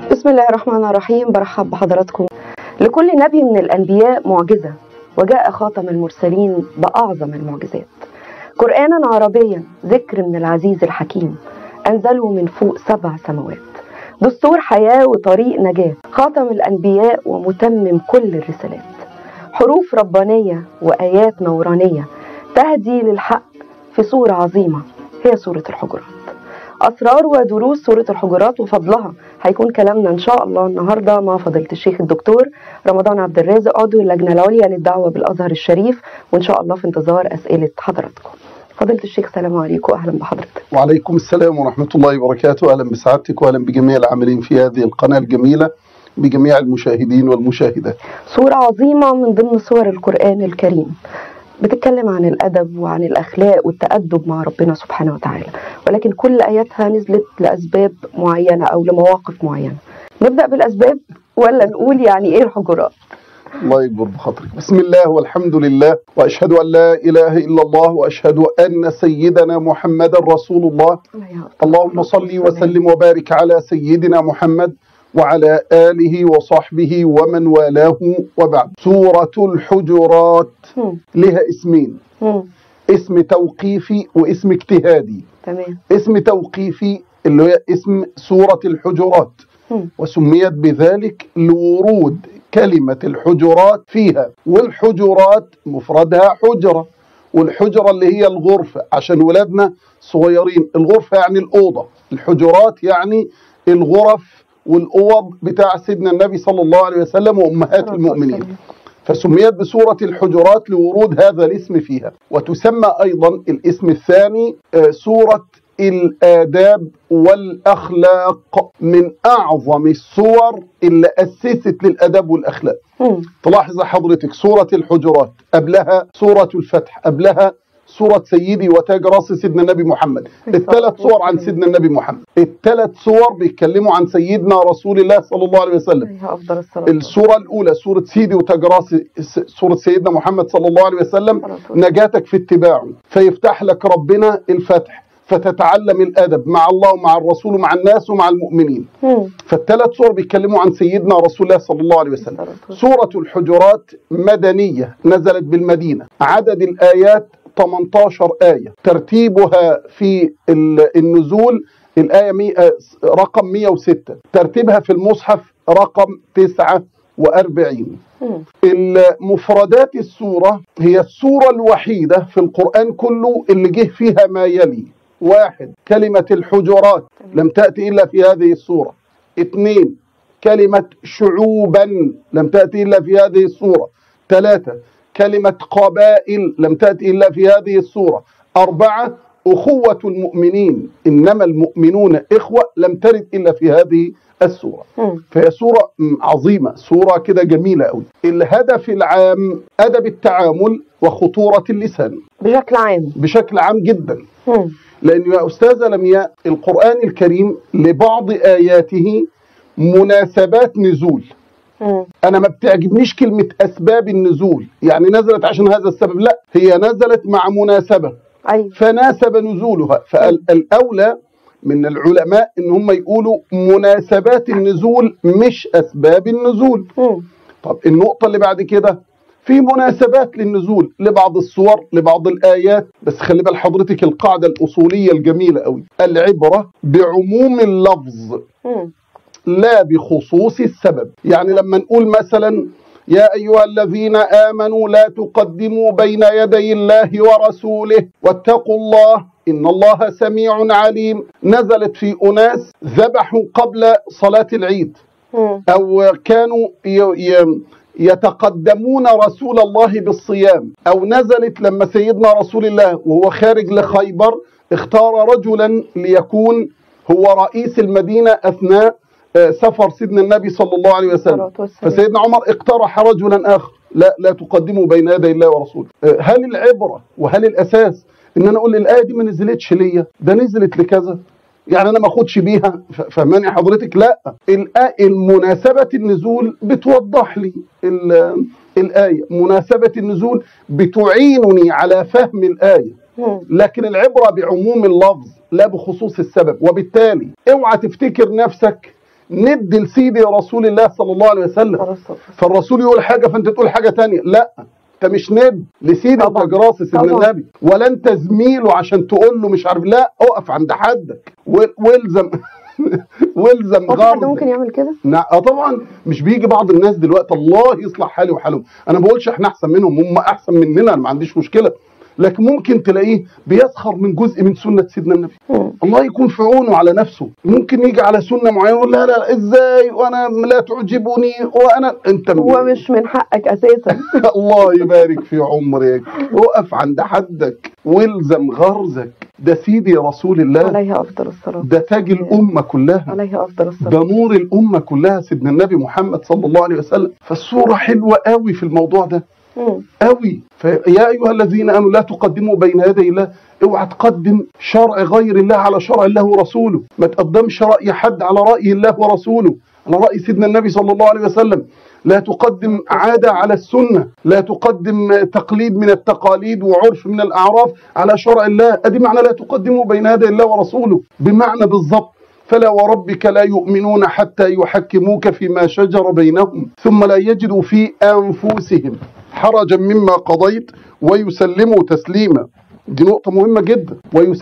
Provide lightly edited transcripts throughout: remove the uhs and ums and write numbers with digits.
بسم الله الرحمن الرحيم. برحب بحضراتكم. لكل نبي من الأنبياء معجزة، وجاء خاتم المرسلين بأعظم المعجزات. قرآنا عربيا، ذكر من العزيز الحكيم، أنزله من فوق 7 سماوات. دستور حياة وطريق نجاة، خاتم الأنبياء ومتمم كل الرسالات. حروف ربانية وآيات نورانية تهدي للحق في سورة عظيمة هي سورة الحجرات. أسرار ودروس سورة الحجرات وفضلها هيكون كلامنا إن شاء الله النهاردة مع فضيلة الشيخ الدكتور رمضان عبد الرازق، عضو اللجنة العليا للدعوة بالأزهر الشريف، وإن شاء الله في انتظار أسئلة حضراتكم. فضيلة الشيخ السلام عليكم وأهلا بحضرتك. وعليكم السلام ورحمة الله وبركاته. أهلا بسعادتك وأهلا بجميع العاملين في هذه القناة الجميلة، بجميع المشاهدين والمشاهدات. سورة عظيمة من ضمن سور القرآن الكريم، بتتكلم عن الأدب وعن الأخلاق والتأدب مع ربنا سبحانه وتعالى، ولكن كل آياتها نزلت لأسباب معينة أو لمواقف معينة. نبدأ بالأسباب ولا نقول يعني إيه الحجرات؟ الله يكبر بخاطرك. بسم الله والحمد لله، وأشهد أن لا إله إلا الله، وأشهد أن سيدنا محمد رسول الله. اللهم صل وسلم وبارك على سيدنا محمد وعلى آله وصحبه ومن والاه، وبعد. سورة الحجرات لها اسمين، اسم توقيفي واسم اجتهادي. تمام. اسم توقيفي اللي هي اسم سورة الحجرات، وسميت بذلك لورود كلمة الحجرات فيها، والحجرات مفردها حجرة، والحجرة اللي هي الغرفة عشان ولادنا صغيرين. الغرفة يعني الأوضة، الحجرات يعني الغرف والأوض بتاع سيدنا النبي صلى الله عليه وسلم وأمهات المؤمنين. فسميت بسورة الحجرات لورود هذا الاسم فيها. وتسمى أيضا الاسم الثاني سورة الآداب والأخلاق، من أعظم السور اللي أسست للأدب والأخلاق. تلاحظ حضرتك سورة الحجرات قبلها سورة الفتح، قبلها سورة سيدي وتاج راس سيدنا النبي محمد. الثلاث صور عن سيدنا النبي محمد، الثلاث صور بيتكلموا عن سيدنا رسول الله صلى الله عليه وسلم. السورة الأولى سورة سيدي وتاج راس، سورة سيدنا محمد صلى الله عليه وسلم، نجاتك في اتباعه، فيفتح لك ربنا الفتح فتتعلم الأدب مع الله ومع الرسول ومع الناس ومع المؤمنين. فالثلاث صور بيتكلموا عن سيدنا رسول الله صلى الله عليه وسلم. سورة الحجرات مدنية، نزلت بالمدينة، عدد الآيات 18 آية، ترتيبها في النزول الآية رقم 106، ترتيبها في المصحف رقم 49. المفردات السورة هي السورة الوحيدة في القرآن كله اللي جه فيها ما يلي: 1. كلمة الحجرات لم تأتي إلا في هذه السورة. 2. كلمة شعوبا لم تأتي إلا في هذه السورة. 3. كلمة قبائل لم تأتي إلا في هذه السورة. 4. أخوة المؤمنين، إنما المؤمنون إخوة، لم ترد إلا في هذه السورة. فهي سورة عظيمة، سورة كده جميلة قوي. الهدف العام أدب التعامل وخطورة اللسان بشكل عام جدا. لأن يا أستاذة لمياء القرآن الكريم لبعض آياته مناسبات نزول. أنا ما بتعجبنيش كلمة أسباب النزول، يعني نزلت عشان هذا السبب، لا، هي نزلت مع مناسبة. فناسب نزولها. فالأولى من العلماء إن هم يقولوا مناسبات النزول مش أسباب النزول. طب النقطة اللي بعد كده، في مناسبات للنزول لبعض الصور لبعض الآيات، بس خلي بال حضرتك القاعدة الأصولية الجميلة قوي: العبرة بعموم اللفظ لا بخصوص السبب. يعني لما نقول مثلا يا أيها الذين آمنوا لا تقدموا بين يدي الله ورسوله واتقوا الله إن الله سميع عليم، نزلت في أناس ذبحوا قبل صلاة العيد، أو كانوا يتقدمون رسول الله بالصيام، أو نزلت لما سيدنا رسول الله وهو خارج لخيبر اختار رجلا ليكون هو رئيس المدينة أثناء سفر سيدنا النبي صلى الله عليه وسلم. فسيدنا عمر اقترح رجلا آخر: لا تقدموا بين يدي الله ورسوله. هل العبرة وهل الأساس إن أنا أقول الآية دي ما نزلتش ليا، ده نزلت لكذا، يعني أنا ما أخدش بيها؟ فهماني حضرتك؟ لا، المناسبة النزول بتوضح لي الآية، مناسبة النزول بتعينني على فهم الآية، لكن العبرة بعموم اللفظ لا بخصوص السبب. وبالتالي اوعى تفتكر نفسك ند لسيدي رسول الله صلى الله عليه وسلم. فالرسول يقول حاجه فانت تقول حاجه تانية، لا انت مش ند لسيدي وتجراس سيدنا النبي، ولا انت زميله عشان تقول له مش عارف، لا اقف عند حدك والزم والزم غرض. حد ممكن يعمل كده؟ طبعا. مش بيجي بعض الناس دلوقتي، الله يصلح حالي وحالهم، انا ما بقولش احنا احسن منهم، هم احسن مننا، انا ما عنديش مشكله، لكن ممكن تلاقيه بيسخر من جزء من سنه سيدنا النبي. الله يكون في عونه على نفسه. ممكن يجي على سنه معينه يقول لا لا ازاي وانا لا تعجبني وانا انت هو مش من حقك اساسا. الله يبارك في عمرك، وقف عند حدك والزم غرزك. ده سيدي رسول الله عليه افضل الصلاه، ده تاج الامه كلها، عليه افضل الصلاه، ده نور الامه كلها سيدنا النبي محمد صلى الله عليه وسلم. فالصوره حلوه قوي في الموضوع ده قوي. فيا ايها الذين امنوا لا تقدموا بين يدي الله، اوعى تقدم شرع غير الله على شرع الله ورسوله، ما تقدمش راي حد على راي الله ورسوله، على راي سيدنا النبي صلى الله عليه وسلم. لا تقدم عاده على السنه، لا تقدم تقليد من التقاليد وعرف من الاعراف على شرع الله. ادي معنى لا تقدموا بين يدي الله ورسوله، بمعنى بالضبط فلا وربك لا يؤمنون حتى يحكموك فيما شجر بينهم ثم لا يجدوا في انفسهم حرجا مما قضيت ويسلموا تسليما. دي نقطة مهمة جدا.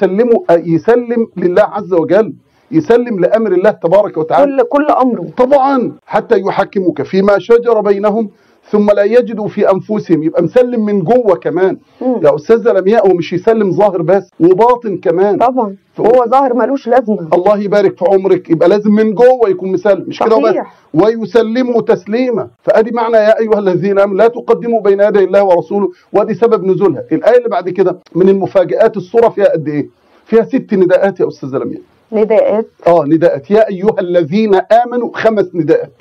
يسلم لله عز وجل، يسلم لأمر الله تبارك وتعالى كل أمره طبعا، حتى يحكموك فيما شجر بينهم ثم لا يجدوا في أنفسهم. يبقى مسلم من جوه كمان. يا أستاذة لمياء، هو مش يسلم ظاهر بس، وباطن كمان طبعا. هو ظاهر ملوش لازمة. الله يبارك في عمرك. يبقى لازم من جوه يكون مسلم، مش كده وبس، ويسلموا تسليما. فادي معنى يا ايها الذين امنوا لا تقدموا بين يدي الله ورسوله، وادي سبب نزولها. الايه اللي بعد كده من المفاجآت، السوره فيها قد ايه؟ فيها 6 نداءات يا استاذه لمياء. نداءات؟ نداءات. يا ايها الذين امنوا 5 نداءات.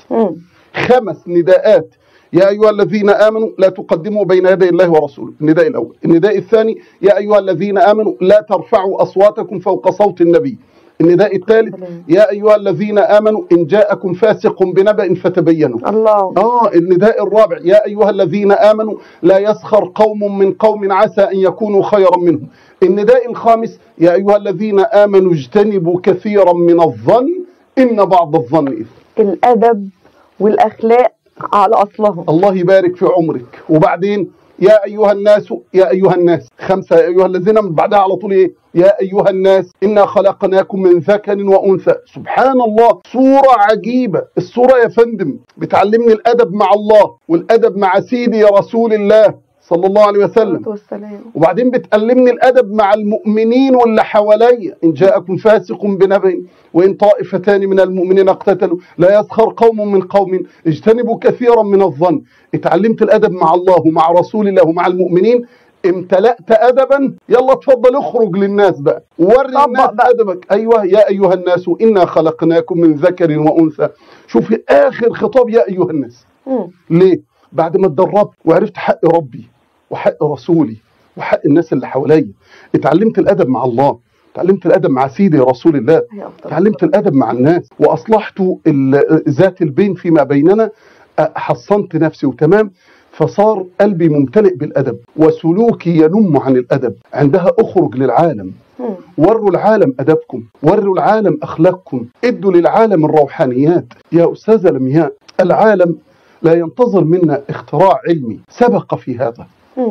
5 نداءات. يا أيها الذين آمنوا لا تقدموا بين يدي الله ورسوله، النداء الأول. النداء الثاني يا أيها الذين آمنوا لا ترفعوا أصواتكم فوق صوت النبي. النداء الثالث يا أيها الذين آمنوا إن جاءكم فاسق بنبأ فتبينوا. الله. النداء الرابع يا أيها الذين آمنوا لا يسخر قوم من قوم عسى أن يكونوا خيرا منهم. النداء الخامس يا أيها الذين آمنوا اجتنبوا كثيرا من الظن إن بعض الظن إثم. الأدب والأخلاق على أصلهم. الله يبارك في عمرك. وبعدين يا أيها الناس، يا أيها الناس 5 يا أيها الذين، من بعدها على طول إيه؟ يا أيها الناس إنا خلقناكم من ذكر وأنثى. سبحان الله، صورة عجيبة. الصورة يا فندم بتعلمني الأدب مع الله والأدب مع سيدي رسول الله صلى الله عليه وسلم، وبعدين بتعلمني الأدب مع المؤمنين واللي حواليا. إن جاءكم فاسق بنبأ وإن طائفتان من المؤمنين اقتتلوا لا يسخر قوم من قوم اجتنبوا كثيرا من الظن. اتعلمت الأدب مع الله ومع رسول الله ومع المؤمنين، امتلأت أدبا. يلا اتفضل اخرج للناس بقى، وري الناس أدبك. أيوة يا أيها الناس إنا خلقناكم من ذكر وأنثى. شوفي آخر خطاب يا أيها الناس. ليه؟ بعد ما اتدربت وعرفت حق ربي وحق رسولي وحق الناس اللي حواليا، اتعلمت الأدب مع الله، اتعلمت الأدب مع سيدي رسول الله، اتعلمت الأدب مع الناس، وأصلحت ذات البين فيما بيننا، حصنت نفسي وتمام. فصار قلبي ممتلئ بالأدب وسلوكي ينم عن الأدب. عندها أخرج للعالم، وروا العالم أدبكم، وروا العالم أخلاقكم، ادوا للعالم الروحانيات. يا أستاذة لمياء، العالم لا ينتظر منا اختراع علمي سبق في هذا،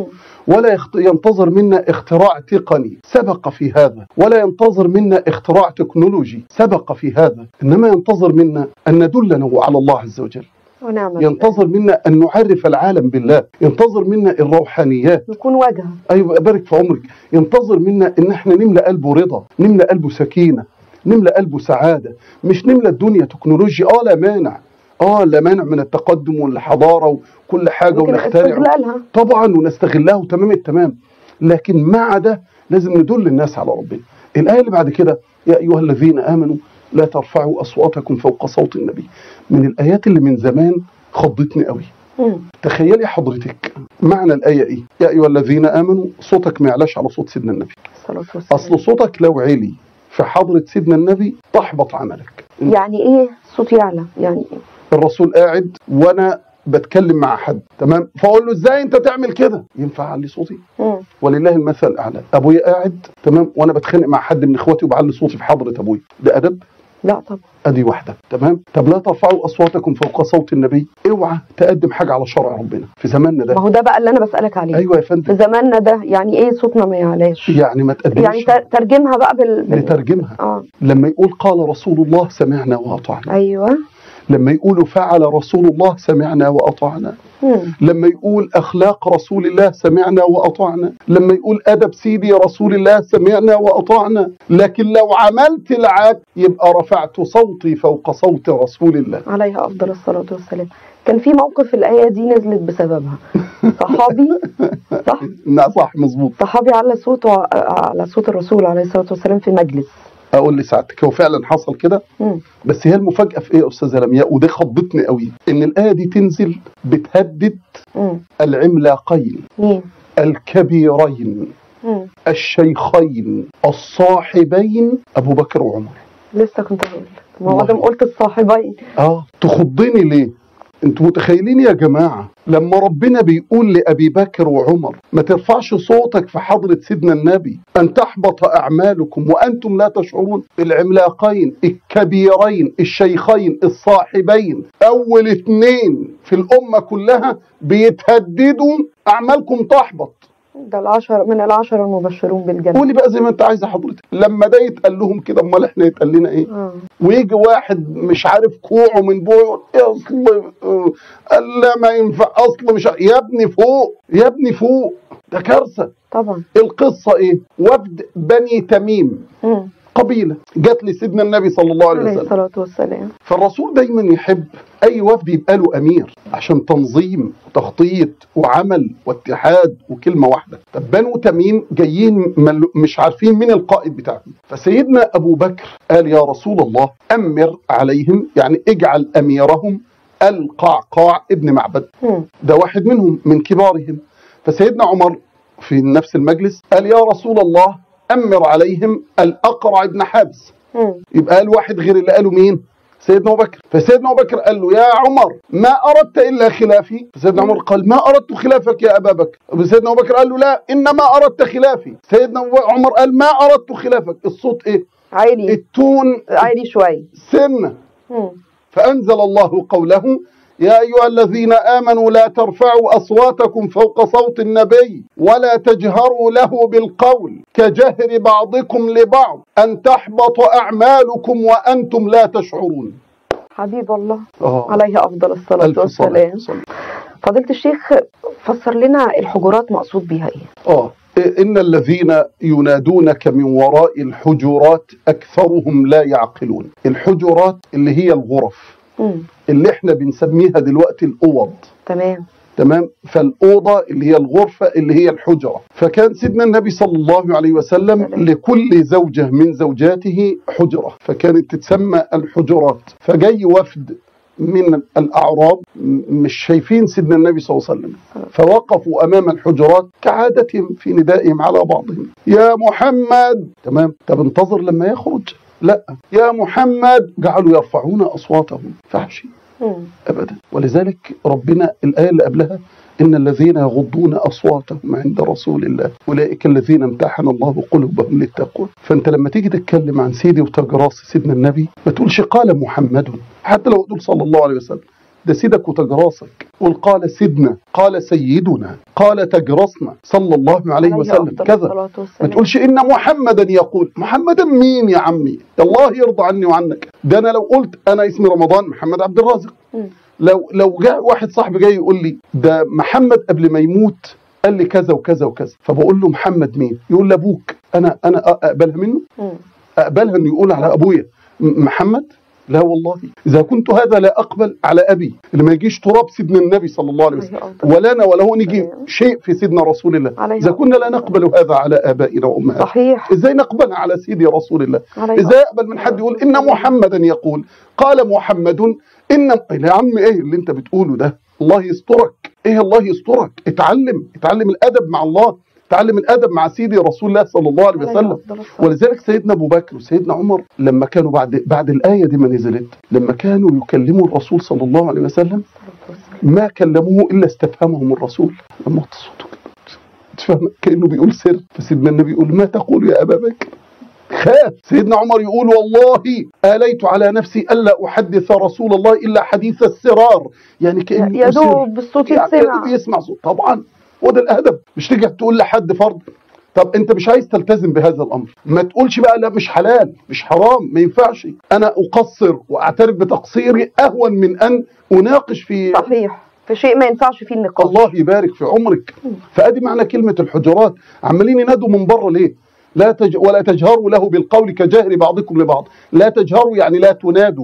ولا ينتظر منا اختراع تقني سبق في هذا، ولا ينتظر منا اختراع تكنولوجي سبق في هذا، إنما ينتظر منا أن ندلنا على الله عز وجل، ينتظر منا أن نعرف العالم بالله، ينتظر منا الروحانيات، نكون وجهه. أيوة بارك في عمرك. ينتظر منا أن احنا نملأ قلبه رضا، نملأ قلبه سكينة، نملأ قلبه سعادة، مش نملأ الدنيا تكنولوجيا. لا مانع، لا مانع من التقدم والحضارة وكل حاجة ونخترع طبعا ونستغلها وتمام التمام، لكن مع ده لازم ندل الناس على ربنا. الآية اللي بعد كده يا أيها الذين آمنوا لا ترفعوا أصواتكم فوق صوت النبي، من الآيات اللي من زمان خضتني قوي. تخيلي حضرتك معنى الآية إيه؟ يا أيها الذين آمنوا، صوتك ما يعلاش على صوت سيدنا النبي. أصل صوتك لو علي في حضرة سيدنا النبي تحبط عملك. يعني إيه صوت يعلى؟ يعني إيه؟ الرسول قاعد وأنا بتكلم مع حد، تمام، فأقول له إزاي أنت تعمل كده؟ ينفع أعلي صوتي؟ ولله المثل الأعلى. أبويا قاعد، تمام، وأنا بتخانق مع حد من إخواتي وبعلي صوتي في حضرة أبويا، ده أدب؟ لا طبعا. ادي واحده. تمام. طب لا ترفعوا اصواتكم فوق صوت النبي. اوعى تقدم حاجه على شرع ربنا في زماننا ده. ما هو ده بقى اللي انا بسالك عليه. ايوه يا فندم. في زماننا ده يعني ايه صوتنا ما يعلاش؟ يعني ما تقدمش، يعني ترجمها بقى نترجمها. لما يقول قال رسول الله سمعنا واطعنا. ايوه. لما يقول فعل رسول الله سمعنا واطعنا. لما يقول اخلاق رسول الله سمعنا واطعنا. لما يقول ادب سيدي رسول الله سمعنا واطعنا. لكن لو عملت العكس يبقى رفعت صوتي فوق صوت رسول الله عليه افضل الصلاه والسلام. كان في موقف الآية دي نزلت بسببها. صحابي صح؟ نعم صح مظبوط. صحابي على صوته على صوت الرسول عليه الصلاة والسلام في مجلس. اقول لسعادتك هو فعلا حصل كده. بس هي المفاجأة في ايه يا استاذة لمياء، ودي خضتني قوي، ان الآية دي تنزل بتهدد العملاقين الكبيرين الشيخين الصاحبين ابو بكر وعمر. لسه كنت هقول ما هو دام قلت الصاحبين. تخضني ليه؟ انتوا متخيلين يا جماعة لما ربنا بيقول لأبي بكر وعمر ما ترفعش صوتك في حضرة سيدنا النبي أن تحبط أعمالكم وأنتم لا تشعرون. العملاقين الكبيرين الشيخين الصاحبين أول 2 في الأمة كلها بيتهددوا أعمالكم تحبط. ده من العشرة المبشرون بالجنة. قولي بقى زي ما انت عايزه حضرتك. لما ده يتقال لهم كده امال احنا يتقال لنا ايه؟ ويجي واحد مش عارف كوعه من بوعه اصل لا ما ينفع اصل مش يا ابني فوق يا ابني فوق. ده كارثه طبعا. القصه ايه؟ وفد بني تميم قبيله جت لسيدنا النبي صلى الله عليه وسلم الصلاه والسلام. فالرسول دايما يحب اي وفد يبقى له امير عشان تنظيم وتخطيط وعمل واتحاد وكلمه واحده. طب بنو تميم جايين مش عارفين مين القائد بتاعهم. فسيدنا ابو بكر قال يا رسول الله امر عليهم، يعني اجعل اميرهم القعقاع ابن معبد. ده واحد منهم من كبارهم. فسيدنا عمر في نفس المجلس قال يا رسول الله أمر عليهم الأقرع ابن حابس. يبقى قال واحد غير اللي قالوا مين؟ سيدنا أبو بكر. فسيدنا أبو بكر قال له يا عمر ما أردت إلا خلافي. فسيدنا عمر قال ما أردت خلافك يا أبا بكر. فسيدنا أبو بكر قال له لا إنما أردت خلافي. سيدنا عمر قال ما أردت خلافك. الصوت إيه؟ عالي، التون عالي شوي سنة. فأنزل الله قوله يا أيها الذين آمنوا لا ترفعوا أصواتكم فوق صوت النبي ولا تجهروا له بالقول كجهر بعضكم لبعض أن تحبط أعمالكم وأنتم لا تشعرون. حبيب الله عليه أفضل الصلاة والسلام. فضيلة الشيخ فسر لنا الحجرات مقصود بها إيه؟ إن الذين ينادونك من وراء الحجرات أكثرهم لا يعقلون. الحجرات اللي هي الغرف اللي احنا بنسميها دلوقتي الأوض. تمام. فالأوضة اللي هي الغرفة اللي هي الحجرة. فكان سيدنا النبي صلى الله عليه وسلم لكل زوجة من زوجاته حجرة فكانت تتسمى الحجرات. فجاي وفد من الأعراب مش شايفين سيدنا النبي صلى الله عليه وسلم فوقفوا أمام الحجرات كعادتهم في ندائهم على بعضهم يا محمد. تمام. طب انتظر لما يخرج. لا يا محمد. جعلوا يرفعون أصواتهم فحشي أبدا. ولذلك ربنا الآية اللي قبلها إن الذين يغضون أصواتهم عند رسول الله أولئك الذين امتحن الله قلوبهم للتقوى. فأنت لما تيجي تتكلم عن سيدي وتجراس سيدنا النبي ما تقولش قال محمد حتى لو تقول صلى الله عليه وسلم. ده سيدك وتجراسك. قل قال سيدنا قال سيدنا قال تجرسنا صلى الله عليه وسلم كذا. ما تقولش إن محمدا يقول. محمدا مين يا عمي؟ الله يرضى عني وعنك. ده أنا لو قلت أنا اسمي رمضان محمد عبد الرازق لو جاء واحد صاحبي جاي يقول لي ده محمد قبل ما يموت قال لي كذا وكذا وكذا فبقول له محمد مين؟ يقول لأبوك. أنا أقبلها منه؟ أقبلها إنه يقول على أبويا محمد؟ لا والله. إذا كنت هذا لا أقبل على أبي اللي ما يجيش تراب سيدنا النبي صلى الله عليه وسلم ولا وله نجي شيء في سيدنا رسول الله. إذا كنا لا نقبل هذا على آبائنا وأمهاتنا صحيح إزاي نقبلها على سيدي رسول الله؟ إزاي أقبل من حد يقول إن محمدا يقول قال محمد إن يا عم إيه اللي أنت بتقوله ده؟ الله يسترك. إيه الله يسترك؟ اتعلم الأدب مع الله. تعلم الأدب مع سيدي رسول الله صلى الله عليه وسلم. ولذلك سيدنا أبو بكر وسيدنا عمر لما كانوا بعد الآية دي ما نزلت لما كانوا يكلموا الرسول صلى الله عليه وسلم ما كلموه إلا استفهمهم الرسول. لما صوته تفهم كأنه بيقول سر. فسيدنا النبي يقول ما تقول يا أبا بكر؟ خاف. سيدنا عمر يقول والله آليت على نفسي ألا أحدث رسول الله إلا حديث السرار، يعني كأن يا دوب بالصوت يسمع صوت. طبعا وده الأدب، مش تيجي تقول لحد فرض. طب انت مش عايز تلتزم بهذا الامر، ما تقولش بقى لا مش حلال مش حرام ما ينفعش. انا اقصر واعترف بتقصيري اهون من ان اناقش في صحيح في شيء ما ينفعش فيه النقاش. الله يبارك في عمرك. فادي معنى كلمه الحجرات. عمالين ينادوا من بره ليه؟ ولا تجهروا له بالقول كجهر بعضكم لبعض. لا تجهروا يعني لا تنادوا.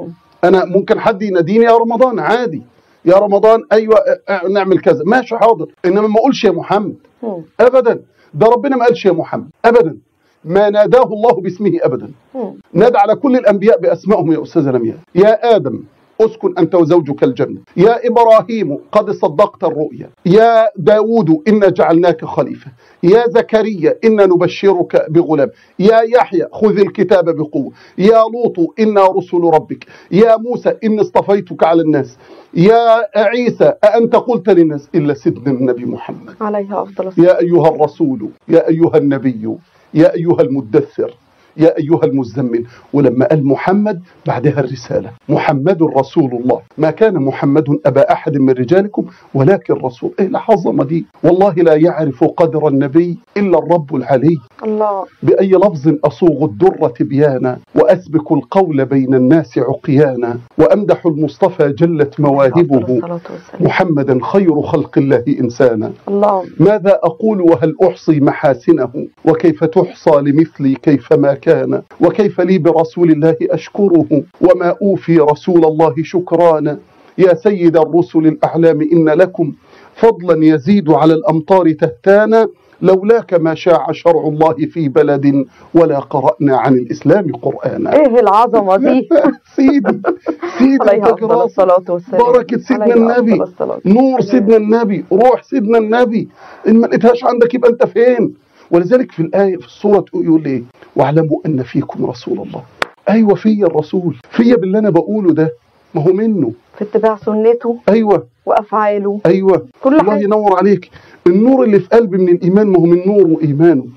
انا ممكن حد يناديني يا رمضان عادي، يا رمضان ايوه نعمل كذا ماشي حاضر، انما ما اقولش يا محمد ابدا. ده ربنا ما قالش يا محمد ابدا، ما ناداه الله باسمه ابدا. نادى على كل الانبياء باسمائهم يا استاذه لمياء. يا ادم اسكن انت وزوجك الجنه، يا ابراهيم قد صدقت الرؤيا، يا داود انا جعلناك خليفه، يا زكريا انا نبشرك بغلام، يا يحيى خذ الكتاب بقوه، يا لوط انا رسل ربك، يا موسى اني اصطفيتك على الناس، يا عيسى أأنت قلت للناس إلا سيدنا النبي محمد عليه أفضل الصلاة. يا أيها الرسول يا أيها النبي يا أيها المدثر يا أيها المزمل. ولما قال محمد بعدها الرسالة، محمد رسول الله، ما كان محمد أبا أحد من رجالكم ولكن رسول. إيه العظمة دي؟ والله لا يعرف قدر النبي إلا الرب العلي. الله. بأي لفظ أصوغ الدر تبيانا وأسبك القول بين الناس عقيانا وأمدح المصطفى جلت مواهبه محمدا خير خلق الله إنسانا. الله. ماذا أقول وهل أحصي محاسنه وكيف تحصى لمثلي كيفما كان وكيف لي برسول الله أشكره وما أوفي رسول الله شكرانا. يا سيد الرسل الأعلام إن لكم فضلا يزيد على الأمطار تهتانا لولاك ما شاع شرع الله في بلد ولا قرأنا عن الإسلام قرآنا. إيه العظمة دي؟ سيدي عليه أفضل الصلاة والسلام. بركة سيدنا النبي، نور سيدنا النبي، روح سيدنا النبي. إن ما لقيتهاش عندك يبقى أنت فين؟ ولذلك في الآية في السورة يقول إيه؟ واعلموا أن فيكم رسول الله. أيوة فيا الرسول، فيا باللي أنا بقوله ده، ما هو منه في اتباع سنته. أيوة وأفعاله. أيوة كل الله ينور عليك. النور اللي في قلبي من الإيمان ما هو من نور وإيمانه.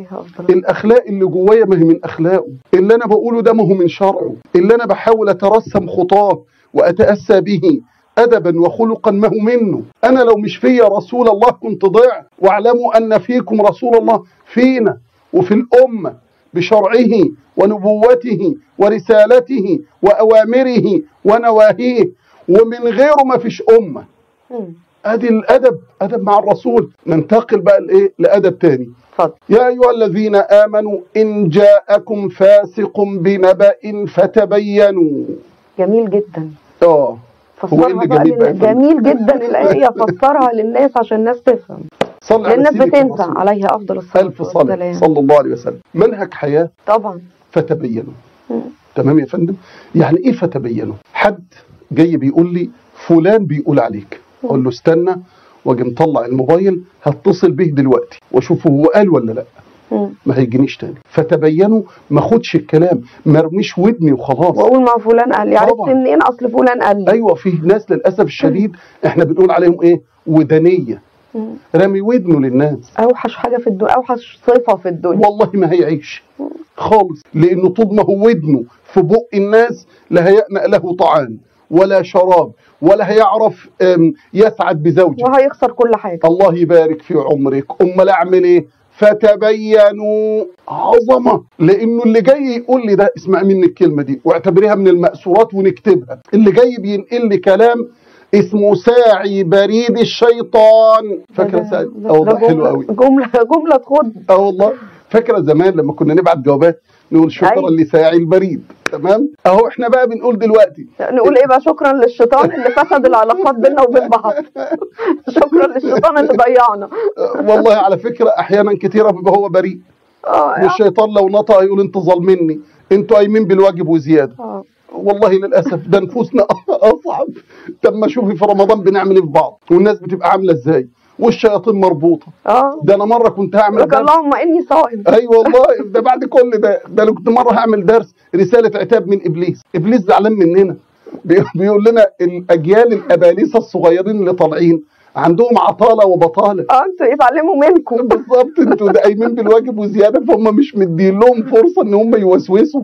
الأخلاق اللي جوايا ما هي من أخلاقه. اللي أنا بقوله ده ما هو من شرعه. اللي أنا بحاول أترسم خطاه وأتأسى به أدبا وخلقا ما هو منه. أنا لو مش فيا رسول الله كنت ضيع. واعلموا أن فيكم رسول الله، فينا وفي الأمة بشرعه ونبوته ورسالته وأوامره ونواهيه، ومن غيره ما فيش أمة. ادي الادب، ادب مع الرسول. ننتقل بقى لايه؟ لادب تاني. يا ايها الذين امنوا ان جاءكم فاسق بنبأ فتبينوا. جميل جدا. هو ايه اللي جميل بقى؟ جميل جدا الايه، فسرها للناس عشان الناس تفهم. الناس بتنسى. عليها افضل الصلاه الف صلاه صلى الله عليه وسلم. منهج حياه طبعا. فتبينوا. تمام يا فندم. يعني ايه فتبينوا؟ حد جاي بيقول لي فلان بيقول عليك، اقول له استنى واجي مطلع الموبايل هتصل به دلوقتي واشوفه هو قال ولا لا. ما هيجينيش تاني. فتبينوا، ما اخدش الكلام، ما ارميش ودني وخلاص واقول ما فلان قال لي، عرفت منين؟ اصل فلان قال لي. ايوه في ناس للاسف الشديد احنا بنقول عليهم ايه؟ ودانيه. رامي ودنه للناس. اوحش حاجه في الدنيا، اوحش صفه في الدنيا. والله ما هيعيش خالص، لانه طول ما هو ودنه في بق الناس لا هيأنأ له طعام ولا شراب ولا هيعرف يسعد بزوجه، وهيخسر كل حاجه. الله يبارك في عمرك. امال اعمل ايه؟ فتبينوا. عظمه. لانه اللي جاي يقول لي ده، اسمع مني الكلمه دي واعتبريها من المأثورات ونكتبها، اللي جاي بينقل لي كلام اسمه ساعي بريد الشيطان. فاكره ساعي؟ والله حلو قوي. جمله تخد. والله فاكره زمان لما كنا نبعت جوابات نقول شكرا لساعي البريد. تمام. اهو احنا بقى بنقول دلوقتي نقول ايه بقى؟ شكرا للشيطان اللي فسد العلاقات بيننا وبين بعض. شكرا للشيطان اللي ضيعنا. والله على فكره احيانا كتيره بيبقى هو بريء. والشيطان لو نطق يقول انتوا ظالميني، انتوا قايمين بالواجب وزياده. والله للاسف ده نفوسنا اصعب. طب ما شوفي في رمضان بنعمل ايه في بعض والناس بتبقى عامله ازاي والشياطين مربوطه. ده انا مره كنت هعمل لك اللهم اني صائم. ايوه والله ده بعد كل ده انا كنت مره هعمل درس رساله عتاب من ابليس. ابليس زعلان مننا، بيقول لنا الاجيال الابالسه الصغيرين اللي طالعين عندهم عطاله وبطاله. انتوا يتعلموا منكم. بالظبط، انتوا قايمين بالواجب وزياده، فهم مش مدين لهم فرصه ان هم يوسوسوا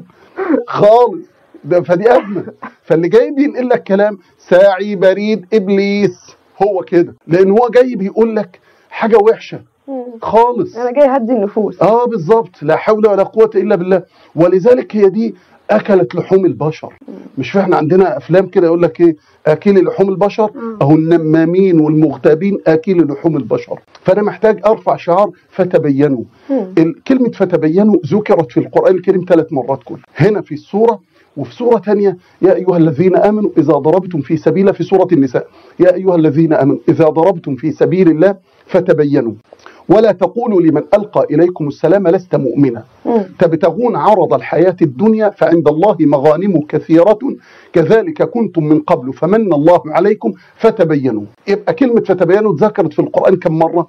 خالص. ده فدي ازمه. فاللي جاي بينقل لك كلام ساعي بريد ابليس، هو كده، لان هو جاي بيقول لك حاجه وحشه خالص. انا جاي اهدي النفوس. بالظبط، لا حول ولا قوه الا بالله. ولذلك هي دي اكلت لحوم البشر. مش احنا عندنا افلام كده يقول لك ايه، اكل لحوم البشر، اهو النمامين والمغتابين اكل لحوم البشر. فانا محتاج ارفع شعار فتبينوا. كلمه فتبينوا ذكرت في القران الكريم 3 مرات، كل هنا في السوره وفي سوره ثانيه يا ايها الذين امنوا اذا ضربتم في سبيل، في سوره النساء يا ايها الذين امنوا اذا ضربتم في سبيل الله فتبينوا ولا تقولوا لمن ألقى إليكم السلام لست مؤمنا تبتغون عرض الحياة الدنيا فعند الله مغانم كثيرة كذلك كنتم من قبل فمن الله عليكم فتبينوا. يبقى كلمة فتبينوا ذكرت في القرآن كم مرة؟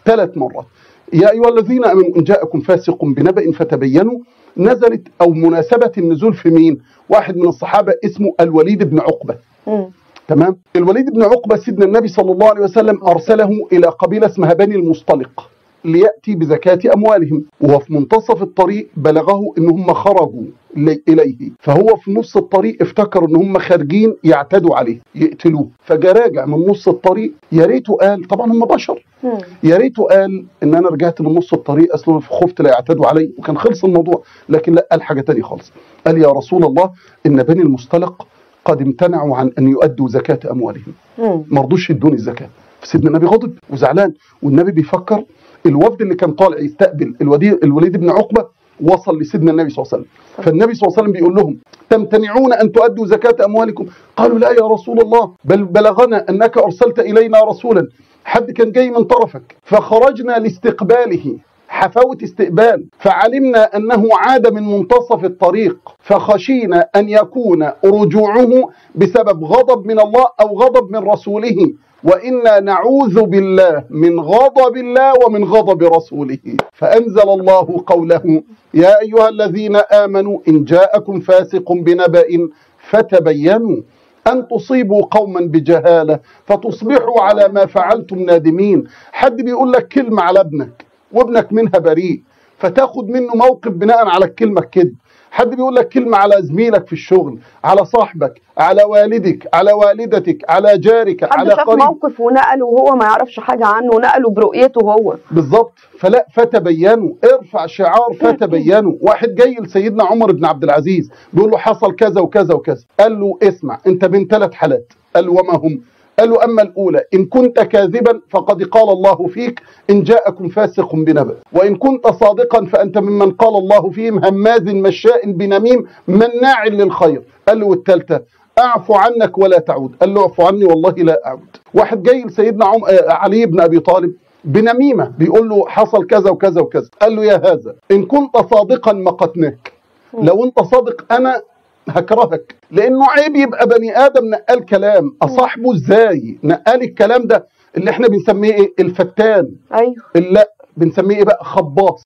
3 مرات. يا أيها الذين آمنوا إن جاءكم فاسق بنبأ فتبينوا نزلت أو مناسبة النزول في مين؟ واحد من الصحابة اسمه الوليد بن عقبة. تمام. الوليد بن عقبة سيدنا النبي صلى الله عليه وسلم أرسله إلى قبيلة اسمها بني المصطلق ليأتي بزكاة أموالهم، وهو في منتصف الطريق بلغه إن هم خرجوا إليه، فهو في نص الطريق افتكر إن هم خارجين يعتدوا عليه يقتلوه، فجاء راجع من نص الطريق. يا ريته قال، طبعا هم بشر، يا ريته قال إن أنا رجعت من نص الطريق أصلا خفت لا يعتدوا علي وكان خلص الموضوع، لكن لا، قال حاجة تانية خالص. قال يا رسول الله إن بني المصطلق قد امتنعوا عن أن يؤدوا زكاة أموالهم، ما رضوش يدوني الزكاة. فسيدنا النبي غضب وزعلان، والنبي بيفكر الوفد اللي كان طالع يستقبل الوليد بن عقبة وصل لسيدنا النبي صلى الله عليه وسلم. فالنبي صلى الله عليه وسلم بيقول لهم تمتنعون أن تؤدوا زكاة أموالكم؟ قالوا لا يا رسول الله، بل بلغنا أنك أرسلت إلينا رسولا، حد كان جاي من طرفك فخرجنا لاستقباله، حفاوة استقبال، فعلمنا أنه عاد من منتصف الطريق فخشينا أن يكون رجوعه بسبب غضب من الله أو غضب من رسوله، وإنا نعوذ بالله من غضب الله ومن غضب رسوله. فأنزل الله قوله يا أيها الذين آمنوا إن جاءكم فاسق بنبأ فتبينوا أن تصيبوا قوما بجهالة فتصبحوا على ما فعلتم نادمين. حد بيقول لك كلمة على ابنك وابنك منها بريء فتاخد منه موقف بناء على الكلمة كده. حد بيقول لك كلمة على زميلك في الشغل، على صاحبك، على والدك، على والدتك، على جارك، على قريب، حد شاف موقف ونقله وهو ما يعرفش حاجة عنه ونقله برؤيته هو بالظبط. فلا، فتبينوا، ارفع شعار فتبينوا. واحد جاي لسيدنا عمر بن عبد العزيز بيقول له حصل كذا وكذا وكذا، قال له اسمع انت بين 3 حالات. قال له وما هم؟ قال له أما الأولى إن كنت كاذبا فقد قال الله فيك إن جاءكم فاسق بنبأ، وإن كنت صادقا فأنت ممن قال الله فيهم هماز مشاء بنميم مناع للخير. قال له والثالثة أعفو عنك ولا تعود. قال له اعفو عني والله لا أعود. واحد جاي لسيدنا علي بن أبي طالب بنميمة بيقول له حصل كذا وكذا وكذا. قال له يا هذا إن كنت صادقا مقتناك، لو أنت صادق أنا هكرهك، لانه عيب يبقى بني ادم نقال كلام اصاحبه ازاي. نقال الكلام ده اللي احنا بنسميه ايه؟ الفتان. ايوه. لا بنسميه ايه بقى؟ خباص.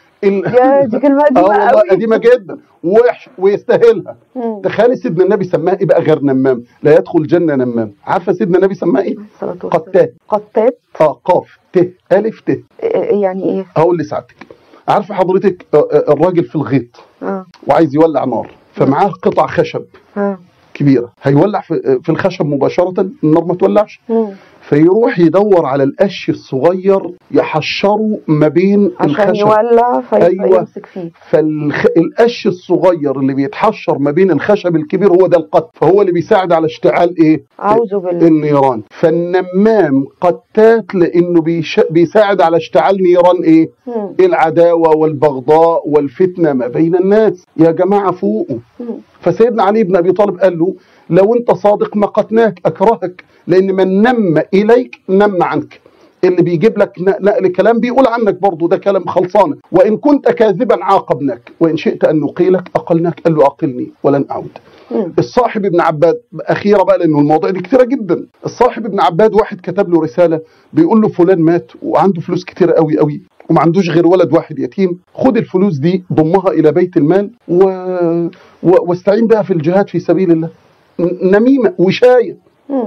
يا دي كلمه قديمه والله قديمه جدا ووحش ويستاهلها. تخيل سيدنا النبي سماها ايه بقى غير نمام؟ لا يدخل الجنه نمام. عارفه سيدنا النبي سماها ايه؟ قتات. قتات. قاف ت الف ت. يعني ايه؟ هقول لسعادتك. عارفه حضرتك الراجل في الغيط وعايز يولع نار، فمعاه قطع خشب كبيرة، هيولع في الخشب مباشرة، النار ما تولعش، فيروح يدور على القش الصغير يحشره ما بين الخشب عشان يولع فيمسك فيه. فالقش الصغير اللي بيتحشر ما بين الخشب الكبير هو ده القط، فهو اللي بيساعد على اشتعال ايه؟ أعوذ بالله. النيران. فالنمام قتات لانه بيساعد على اشتعال نيران ايه؟ العداوة والبغضاء والفتنة ما بين الناس. يا جماعة فوقوا. فسيدنا علي بن أبي طالب قال له لو أنت صادق ما قتناك أكرهك، لأن من نم إليك نم عنك. اللي بيجيب لك نقل كلام بيقول عنك برضو ده كلام خلصانة. وإن كنت كاذبا عاقبناك وإن شئت أن نقيلك أقلناك. قال له أقلني ولن أعود. الصاحب ابن عباد أخيرا بقى لأنه الموضوع دي كتيرة جدا. الصاحب ابن عباد واحد كتب له رسالة بيقول له فلان مات وعنده فلوس كتيرة قوي قوي وما عندوش غير ولد واحد يتيم، خد الفلوس دي ضمها إلى بيت المال واستعين بها في الجهاد في سبيل الله. نميمة وشاية.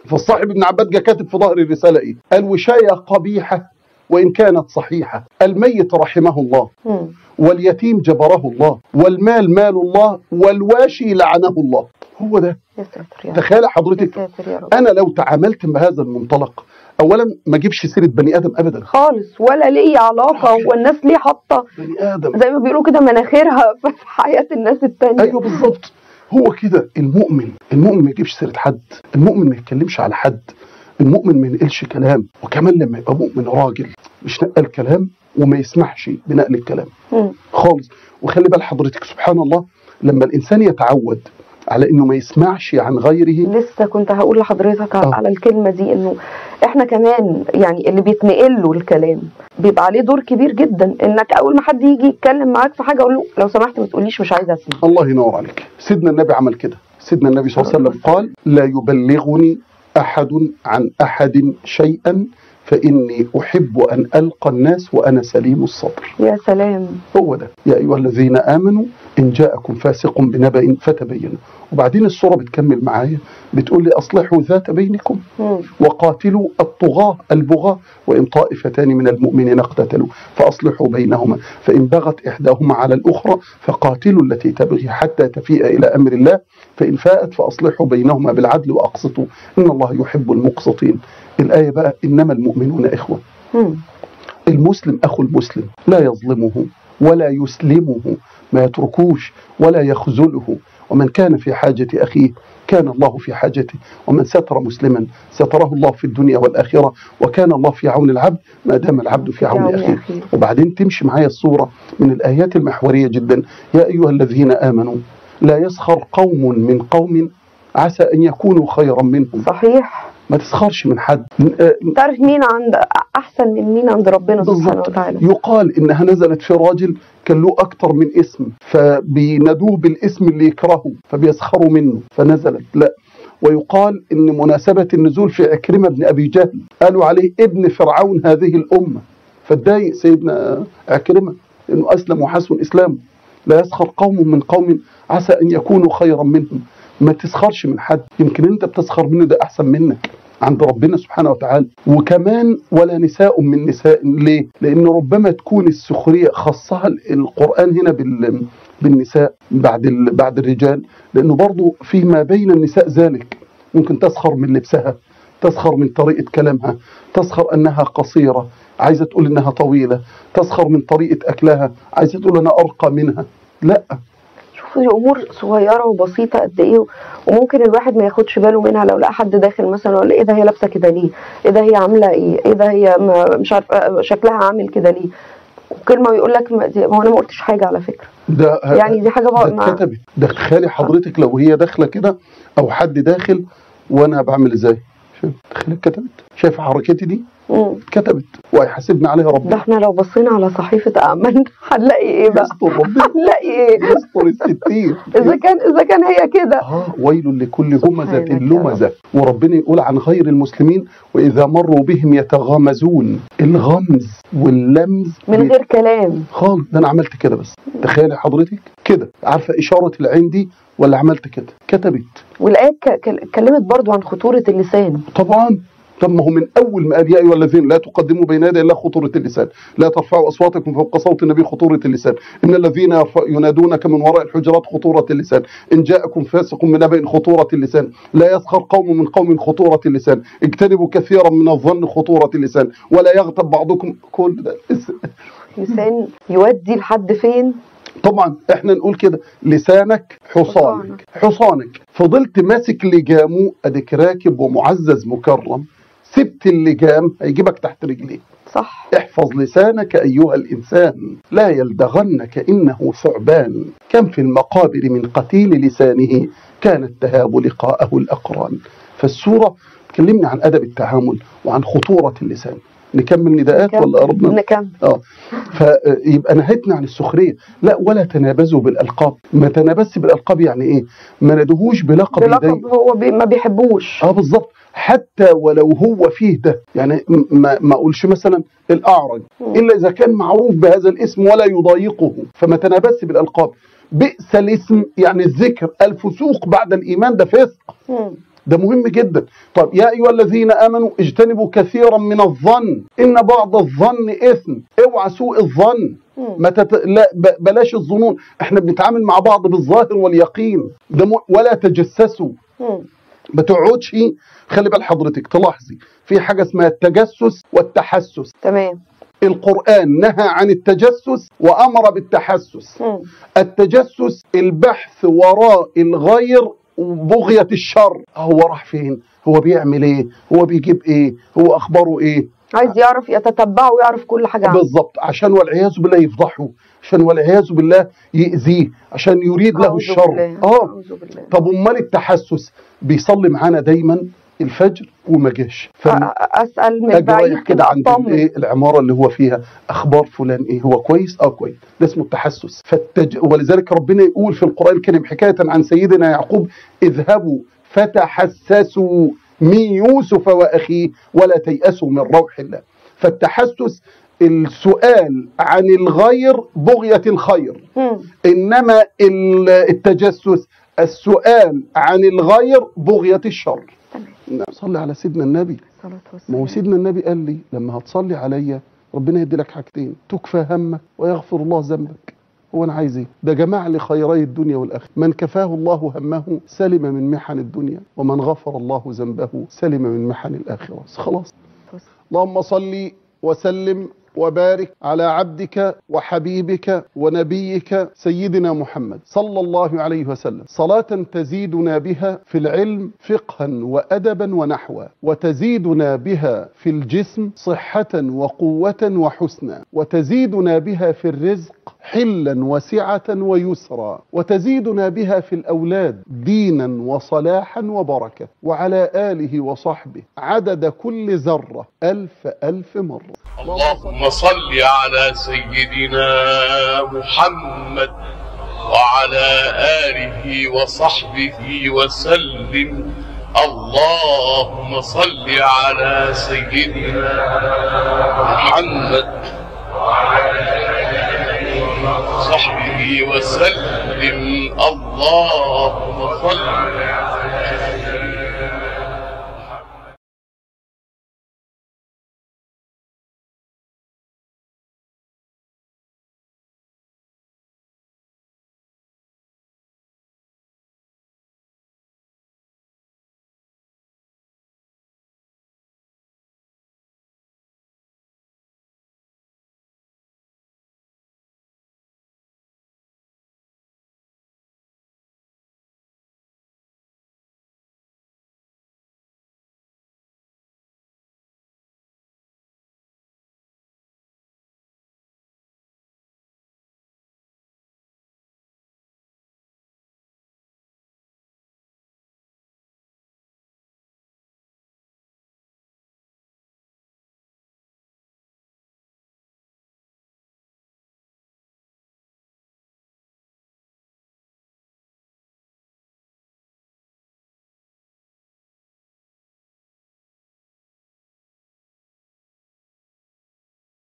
فالصاحب ابن عباد جه كاتب في ظهر الرسالة إيه؟ الوشاية قبيحة وإن كانت صحيحة، الميت رحمه الله، واليتيم جبره الله، والمال مال الله، والواشي لعنه الله. هو ده. يا ساتر يا رب. تخيل حضرتك، يا ساتر يا رب. أنا لو تعاملت بهذا المنطلق، أولا ما أجيبش سيرة بني آدم أبدا خالص، ولا ليه علاقة، والناس ليه حاطة بني آدم زي ما بيقولوا كده مناخيرها في حياة الناس التانية. أيوه بالظبط. هو كده المؤمن ما يجيبش سيرة حد، المؤمن ما يتكلمش على حد، المؤمن ما ينقلش كلام. وكمان لما يبقى مؤمن راجل مش نقل كلام وما يسمحش بنقل الكلام خالص. وخلي بال حضرتك، سبحان الله، لما الإنسان يتعود على انه ما يسمعش عن غيره. لسه كنت هقول لحضرتك على الكلمة دي، انه احنا كمان يعني اللي بيتنقل له الكلام بيبقى عليه دور كبير جدا، انك اول ما حد يجي يتكلم معاك في حاجة اقول له لو سمحت ما تقوليش مش عايزة اسمع. الله ينور عليك. سيدنا النبي عمل كده. سيدنا النبي صلى الله عليه وسلم قال لا يبلغني احد عن احد شيئا فإني أحب أن ألقى الناس وأنا سليم الصدر. يا سلام. هو ده. يا أيها الذين آمنوا إن جاءكم فاسق بنبأ فتبينوا. وبعدين السورة بتكمل معايا بتقول لي أصلحوا ذات بينكم وقاتلوا الطغاة البغاة وإن طائفتان من المؤمنين اقتتلوا فأصلحوا بينهما فإن بغت إحداهما على الأخرى فقاتلوا التي تبغي حتى تفيء إلى أمر الله فإن فاءت فأصلحوا بينهما بالعدل وأقسطوا إن الله يحب المقسطين. الآية بقى إنما المؤمنون إخوة. المسلم أخو المسلم لا يظلمه ولا يسلمه، ما يتركوش ولا يخذله. ومن كان في حاجة أخيه كان الله في حاجته، ومن ستر مسلما ستره الله في الدنيا والآخرة، وكان الله في عون العبد ما دام العبد في عون أخيه. وبعدين تمشي معايا الصورة من الآيات المحورية جدا. يا أيها الذين آمنوا لا يسخر قوم من قوم عسى أن يكونوا خيرا منهم. صحيح. ما تسخرش من حد. تعرف مين عند أحسن من مين عند ربنا سبحانه وتعالى. يقال إنها نزلت في راجل كان له أكتر من اسم فبينادوه بالاسم اللي يكرهه فبيسخروا منه فنزلت. لا. ويقال إن مناسبة النزول في عكرمة بن أبي جهل قالوا عليه ابن فرعون هذه الأمة فاتضايق سيدنا عكرمة إنه أسلم وحسن إسلامه. لا يسخر قوم من قوم عسى أن يكونوا خيرا منهم. ما تسخرش من حد، يمكن انت بتسخر منه ده احسن منك عند ربنا سبحانه وتعالى. وكمان ولا نساء من نساء. ليه؟ لان ربما تكون السخريه خاصها القرآن هنا بالنساء بعد الرجال، لانه برضو فيما بين النساء ذلك. ممكن تسخر من لبسها، تسخر من طريقة كلامها، تسخر انها قصيرة عايزة تقول انها طويلة، تسخر من طريقة اكلها عايزة تقول انا ارقى منها. لا، في امور صغيره وبسيطه قد ايه وممكن الواحد ما ياخدش باله منها. لو لقى حد داخل مثلا ولا ايه ده هي لابسه كده ليه، ايه ده هي عامله ايه ده هي مش عارفه شكلها عامل كده ليه، وكلمه ويقول لك ما هو انا ما قلتش حاجه على فكره. ده يعني دي حاجه بقى كتبت. ده تخيلي حضرتك لو هي داخله كده او حد داخل وانا بعمل ازاي. تخيلي كتبت. شايف حركتي دي كتبت وهيحاسبنا عليها ربنا. ده احنا لو بصينا على صحيفه اعمال هنلاقي ايه بقى؟ هنلاقي ايه؟ يستر الستين. اذا كان هي كده. ويل لكل همزه لمزه. وربنا يقول عن غير المسلمين واذا مروا بهم يتغامزون. الغمز واللمز من غير كلام خالص. ده انا عملت كده بس. تخيلي حضرتك كده، عارفه اشاره العين دي ولا عملت كده؟ كتبت. والايه اتكلمت برضو عن خطوره اللسان. طبعا. طب ما هو من اول ما قال يا ايها الذين لا تقدموا بين يدي الله خطوره اللسان، لا ترفعوا اصواتكم فوق صوت النبي خطوره اللسان، ان الذين ينادونك من وراء الحجرات خطوره اللسان، ان جاءكم فاسق بنبأ خطوره اللسان، لا يسخر قوم من قوم خطوره اللسان، اجتنبوا كثيرا من الظن خطوره اللسان، ولا يغتب بعضكم. كل ده لسان يودي لحد فين؟ طبعا احنا نقول كده لسانك حصانك. فضلت ماسك لجامه اديك راكب ومعزز مكرم، سبت اللجام هيجيبك تحت رجليه. صح. احفظ لسانك ايها الانسان لا يلدغنك انه ثعبان، كم في المقابر من قتيل لسانه كانت تهاب لقاءه الاقران. فالسورة تكلمنا عن ادب التعامل وعن خطورة اللسان. نكمل نداءات ولا قربنا؟ نكمل. فيبقى نهيتنا عن السخريه. لا، ولا تنابزوا بالالقاب. ما تنابزش بالالقاب يعني ايه؟ ما ندهوش بلقب هو ما بيحبوش. بالظبط. حتى ولو هو فيه ده، يعني ما اقولش مثلا الاعرج الا اذا كان معروف بهذا الاسم ولا يضايقه، فما تنابزش بالالقاب. بئس الاسم يعني الذكر، الفسوق بعد الايمان ده فسق. ده مهم جدا. طب يا أيها الذين آمنوا اجتنبوا كثيرا من الظن إن بعض الظن إثم. اوعى سوء الظن، لا بلاش الظنون. احنا بنتعامل مع بعض بالظاهر واليقين. ولا تجسسوا. ما تقعدش. خلي بال حضرتك تلاحظي في حاجة اسمها التجسس والتحسس. تمام. القرآن نهى عن التجسس وأمر بالتحسس. التجسس البحث وراء الغير وبغية الشر. هو راح فين؟ هو بيعمل ايه؟ هو بيجيب ايه؟ هو أخباره ايه؟ عايز يعرف، يتتبعه ويعرف كل حاجة عنه. بالظبط، عشان والعياذ بالله يفضحه، عشان والعياذ بالله يأذيه، عشان يريد له الشر. طب امال التحسس؟ بيصلي معانا دايما الفجر وما جاش، اسال من بعيد كده عند العماره اللي هو فيها، اخبار فلان ايه؟ هو كويس؟ كويس. ده اسمه التحسس. ولذلك ربنا يقول في القران الكريم حكايه عن سيدنا يعقوب: اذهبوا فتحسسوا من يوسف واخيه ولا تيأسوا من روح الله. فالتحسس السؤال عن الغير بغية الخير، انما التجسس السؤال عن الغير بغية الشر. صلي على سيدنا النبي. ما هو سيدنا النبي قال لي لما هتصلي عليا ربنا يدي لك حاجتين: تكفى همك ويغفر الله ذنبك. هو انا عايز ايه؟ ده جمع لي خيري الدنيا والاخره. من كفاه الله همه سلم من محن الدنيا، ومن غفر الله ذنبه سلم من محن الاخره. خلاص. اللهم صل وسلم وبارك على عبدك وحبيبك ونبيك سيدنا محمد صلى الله عليه وسلم، صلاة تزيدنا بها في العلم فقها وأدبا ونحوا، وتزيدنا بها في الجسم صحة وقوة وحسنا، وتزيدنا بها في الرزق حلا وسعة ويسرا، وتزيدنا بها في الأولاد دينا وصلاحا وبركة، وعلى آله وصحبه عدد كل ذرة 1000 مرة. اللهم صل على سيدنا محمد وعلى آله وصحبه وسلم. اللهم صل على سيدنا محمد وعلى آله وصحبه وسلم. اللهم صل